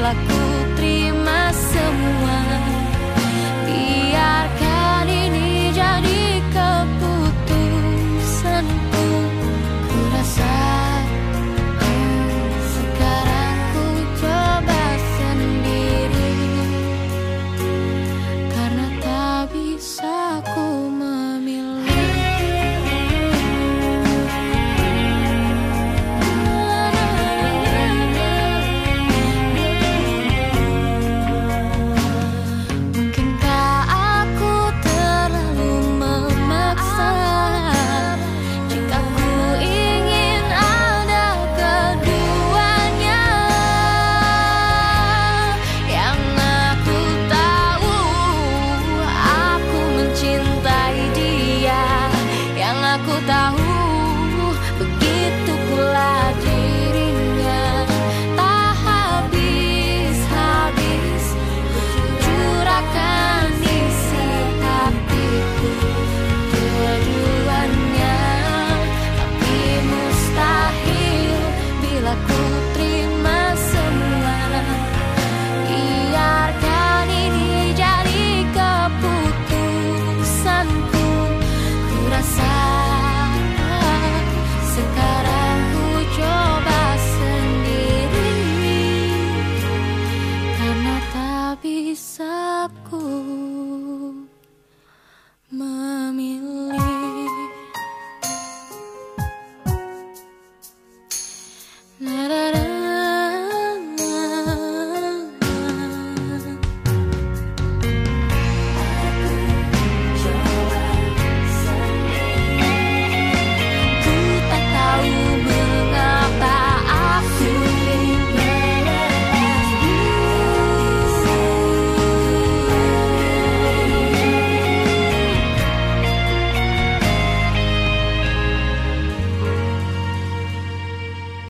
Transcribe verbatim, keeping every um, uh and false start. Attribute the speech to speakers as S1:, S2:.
S1: bila ku terima semua. Biarkan ini jadi keputusanku. Ku rasa sekarang ku coba sendiri, karena tak bisa ku memilih. Mungkinkah aku terlalu memaksa jika ku ingin ada keduanya? Yang aku tahu, aku mencintai dia. Yang aku tahu, begitu pula dirinya. Tak habis-habis curahkan isi hatiku keduanya, tapi mustahil bila ku terima semua. Biarkan ini jadi keputusanku. Ku rasa sekarang ku coba sendiri, karena tak bisa ku